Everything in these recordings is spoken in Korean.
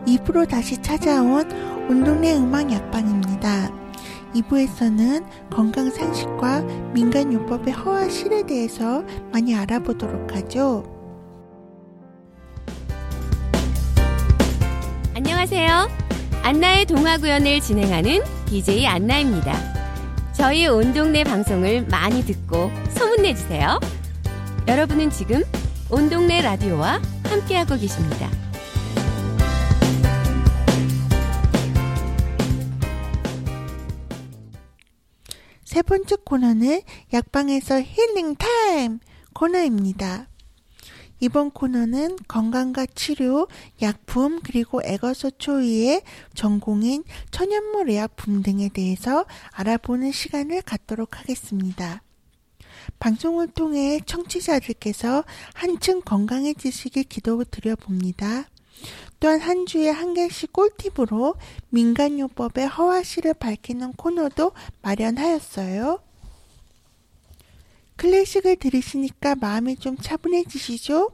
2부로 다시 찾아온 온동네 음악 약방입니다. 2부에서는 건강상식과 민간요법의 허와 실에 대해서 많이 알아보도록 하죠. 안녕하세요. 안나의 동화구연을 진행하는 DJ 안나입니다. 저희 온동네 방송을 많이 듣고 소문내주세요. 여러분은 지금 온동네 라디오와 함께하고 계십니다. 세 번째 코너는 약방에서 힐링 타임 코너입니다. 이번 코너는 건강과 치료, 약품, 그리고 애거서 초이의 전공인 천연물 의약품 등에 대해서 알아보는 시간을 갖도록 하겠습니다. 방송을 통해 청취자들께서 한층 건강해지시길 기도드려봅니다. 또한 한 주에 한 개씩 꿀팁으로 민간요법의 허와실을 밝히는 코너도 마련하였어요. 클래식을 들으시니까 마음이 좀 차분해지시죠?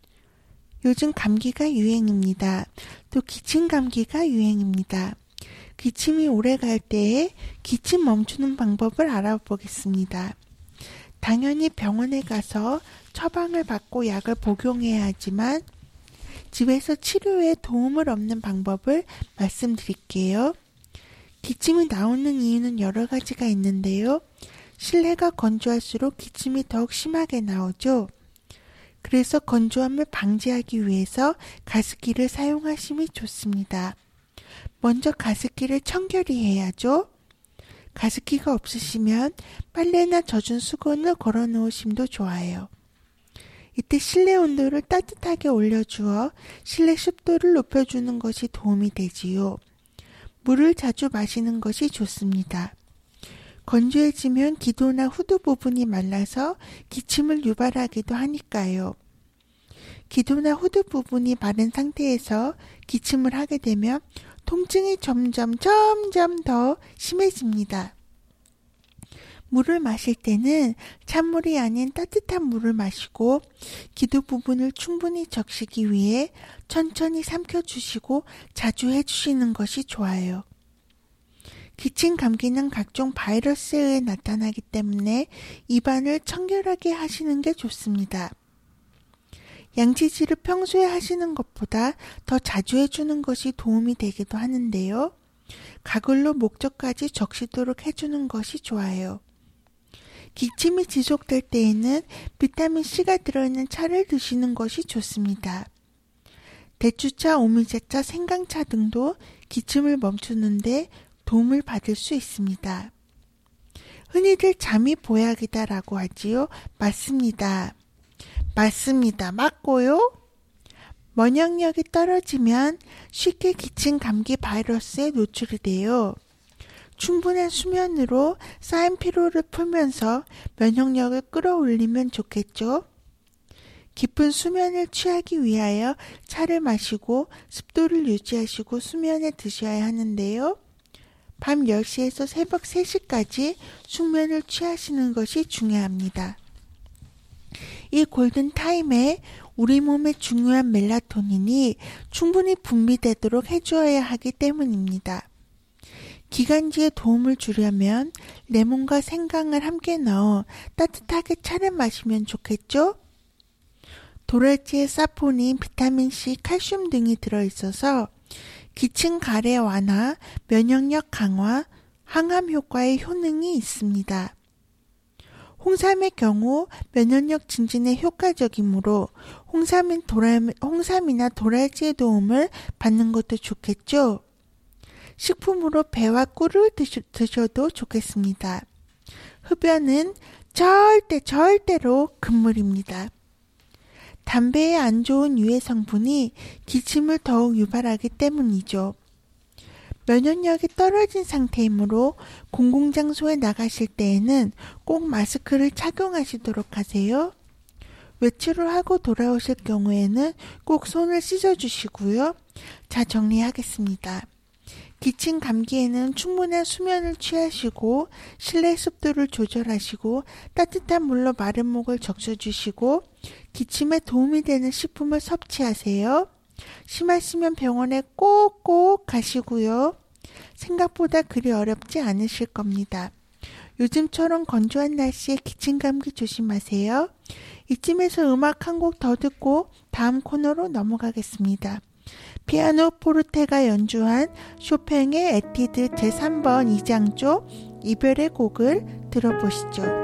요즘 감기가 유행입니다. 또 기침 감기가 유행입니다. 기침이 오래 갈 때에 기침 멈추는 방법을 알아보겠습니다. 당연히 병원에 가서 처방을 받고 약을 복용해야 하지만 집에서 치료에 도움을 얻는 방법을 말씀드릴게요. 기침이 나오는 이유는 여러 가지가 있는데요. 실내가 건조할수록 기침이 더욱 심하게 나오죠. 그래서 건조함을 방지하기 위해서 가습기를 사용하심이 좋습니다. 먼저 가습기를 청결히 해야죠. 가습기가 없으시면 빨래나 젖은 수건을 걸어 놓으심도 좋아요. 이때 실내 온도를 따뜻하게 올려주어 실내 습도를 높여주는 것이 도움이 되지요. 물을 자주 마시는 것이 좋습니다. 건조해지면 기도나 후두 부분이 말라서 기침을 유발하기도 하니까요. 기도나 후두 부분이 마른 상태에서 기침을 하게 되면 통증이 점점 더 심해집니다. 물을 마실 때는 찬물이 아닌 따뜻한 물을 마시고 기도 부분을 충분히 적시기 위해 천천히 삼켜주시고 자주 해주시는 것이 좋아요. 기침 감기는 각종 바이러스에 의해 나타나기 때문에 입안을 청결하게 하시는 게 좋습니다. 양치질을 평소에 하시는 것보다 더 자주 해주는 것이 도움이 되기도 하는데요. 가글로 목젖까지 적시도록 해주는 것이 좋아요. 기침이 지속될 때에는 비타민C가 들어있는 차를 드시는 것이 좋습니다. 대추차, 오미자차, 생강차 등도 기침을 멈추는데 도움을 받을 수 있습니다. 흔히들 잠이 보약이다라고 하지요. 맞습니다. 맞고요. 면역력이 떨어지면 쉽게 기침, 감기 바이러스에 노출이 돼요. 충분한 수면으로 쌓인 피로를 풀면서 면역력을 끌어올리면 좋겠죠. 깊은 수면을 취하기 위하여 차를 마시고 습도를 유지하시고 수면에 드셔야 하는데요. 밤 10시에서 새벽 3시까지 숙면을 취하시는 것이 중요합니다. 이 골든타임에 우리 몸에 중요한 멜라토닌이 충분히 분비되도록 해주어야 하기 때문입니다. 기관지에 도움을 주려면 레몬과 생강을 함께 넣어 따뜻하게 차를 마시면 좋겠죠? 도라지에 사포닌, 비타민C, 칼슘 등이 들어있어서 기침 가래 완화, 면역력 강화, 항암 효과의 효능이 있습니다. 홍삼의 경우 면역력 증진에 효과적이므로 홍삼이나 도라지의 도움을 받는 것도 좋겠죠? 식품으로 배와 꿀을 드셔도 좋겠습니다. 흡연은 절대로 금물입니다. 담배에 안 좋은 유해 성분이 기침을 더욱 유발하기 때문이죠. 면역력이 떨어진 상태이므로 공공장소에 나가실 때에는 꼭 마스크를 착용하시도록 하세요. 외출을 하고 돌아오실 경우에는 꼭 손을 씻어주시고요. 자, 정리하겠습니다. 기침 감기에는 충분한 수면을 취하시고 실내 습도를 조절하시고 따뜻한 물로 마른 목을 적셔주시고 기침에 도움이 되는 식품을 섭취하세요. 심하시면 병원에 꼭꼭 가시고요. 생각보다 그리 어렵지 않으실 겁니다. 요즘처럼 건조한 날씨에 기침감기 조심하세요. 이쯤에서 음악 한 곡 더 듣고 다음 코너로 넘어가겠습니다. 피아노 포르테가 연주한 쇼팽의 에티드 제3번 2장조 이별의 곡을 들어보시죠.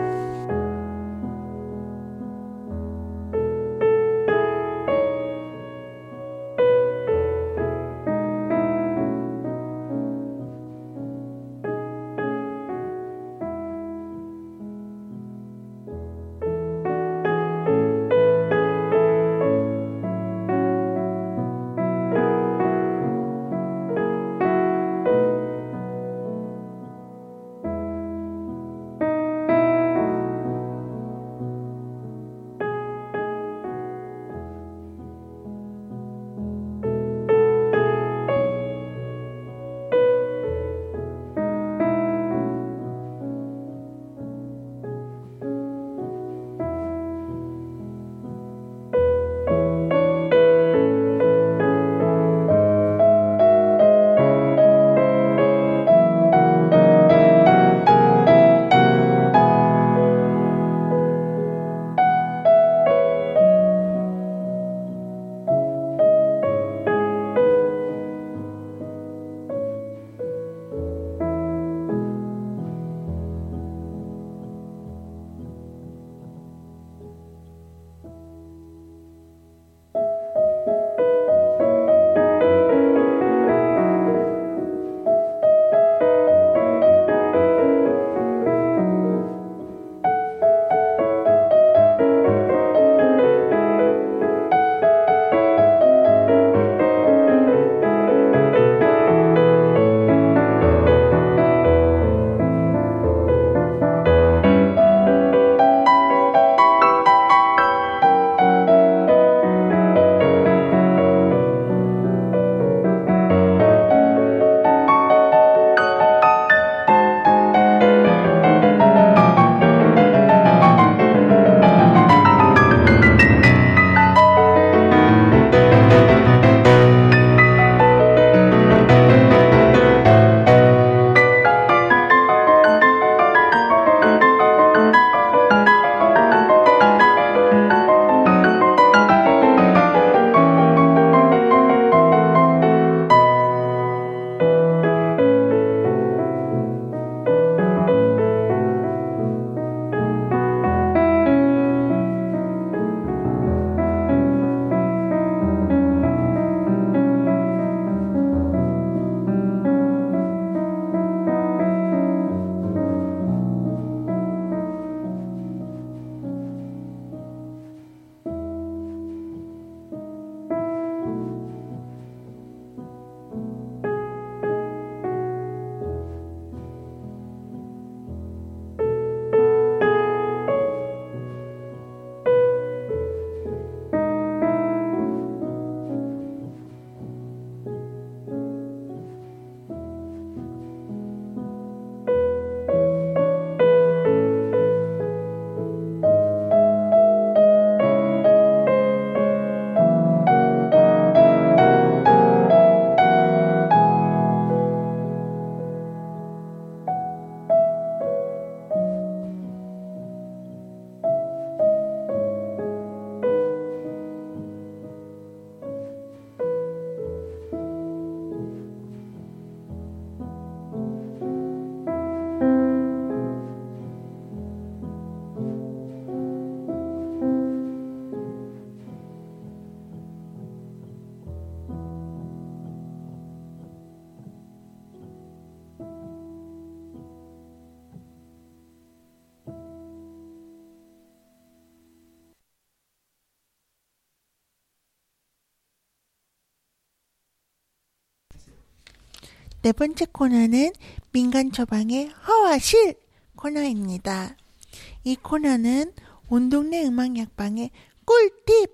네 번째 코너는 민간 처방의 허와실 코너입니다. 이 코너는 온 동네 음악약방의 꿀팁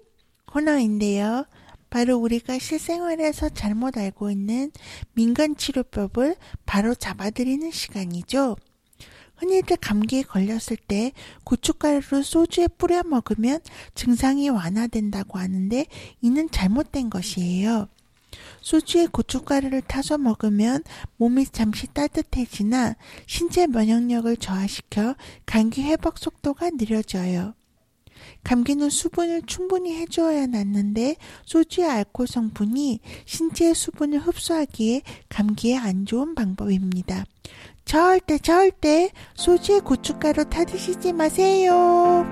코너인데요. 바로 우리가 실생활에서 잘못 알고 있는 민간치료법을 바로 잡아드리는 시간이죠. 흔히들 감기에 걸렸을 때 고춧가루를 소주에 뿌려 먹으면 증상이 완화된다고 하는데 이는 잘못된 것이에요. 소주에 고춧가루를 타서 먹으면 몸이 잠시 따뜻해지나 신체 면역력을 저하시켜 감기 회복 속도가 느려져요. 감기는 수분을 충분히 해주어야 낫는데 소주의 알코올 성분이 신체의 수분을 흡수하기에 감기에 안 좋은 방법입니다. 절대 소주에 고춧가루 타 드시지 마세요.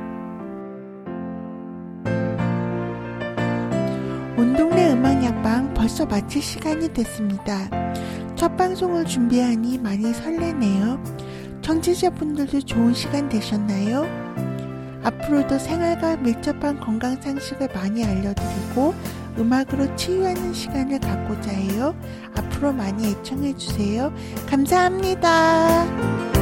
온동네 음악약방 벌써 마칠 시간이 됐습니다. 첫 방송을 준비하니 많이 설레네요. 청취자분들도 좋은 시간 되셨나요? 앞으로도 생활과 밀접한 건강 상식을 많이 알려드리고 음악으로 치유하는 시간을 갖고자 해요. 앞으로 많이 애청해주세요. 감사합니다.